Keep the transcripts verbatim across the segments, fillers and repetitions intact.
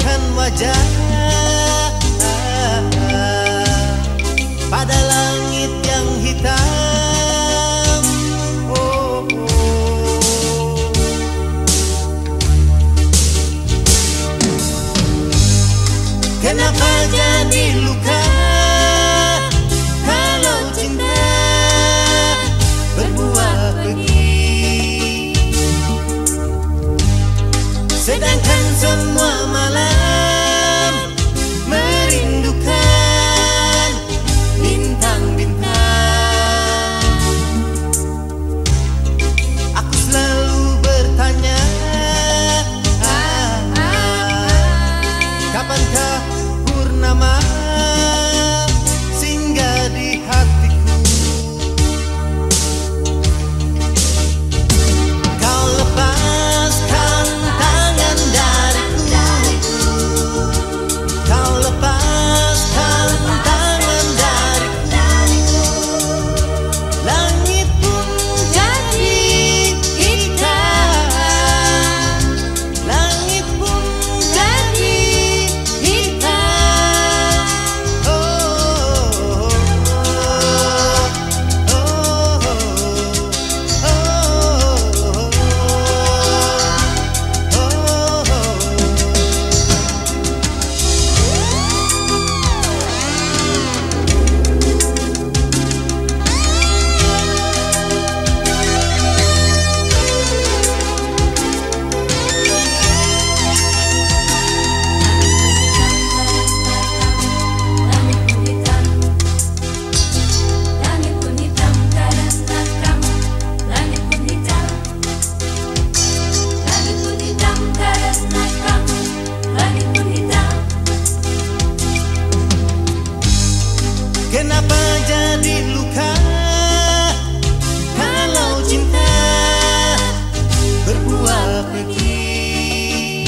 bagaikan wajah pada langit yang hitam. Oh, oh. Kenapa jadi luka kalau cinta berbuah pergi, sedangkan semua malam merindukan bintang-bintang. Aku selalu bertanya, ah, ah, kapankah purnama singgah di hatiku? Kau lepaskan tangan dariku, kau lepaskan tangan dariku. Langit pun jadi hitam, langit pun jadi hitam. Oh, oh, oh, oh, Langit pun hitam karena kamu. Langit pun hitam, langit pun hitam karena kamu. Langit pun hitam. kenapa jadi luka kalau cinta berbuah pergi,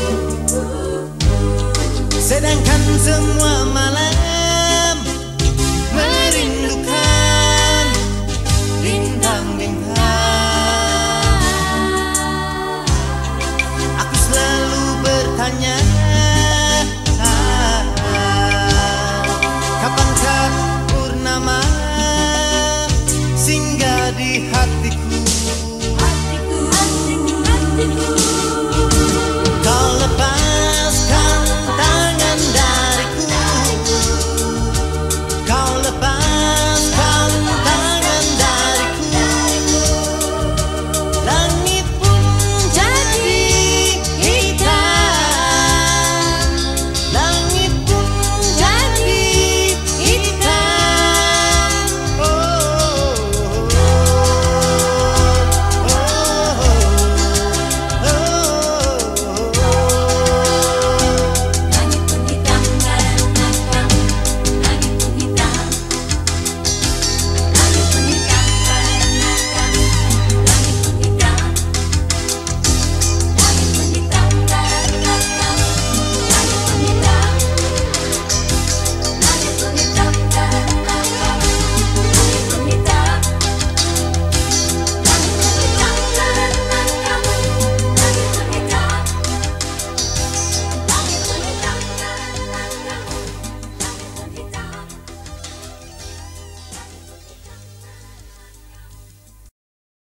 sedangkan semua malam merindukan bintang-bintang. Aku selalu bertanya, ah, ah, kapankah purnama singgah di hatiku? Hatiku, hatiku, hatiku.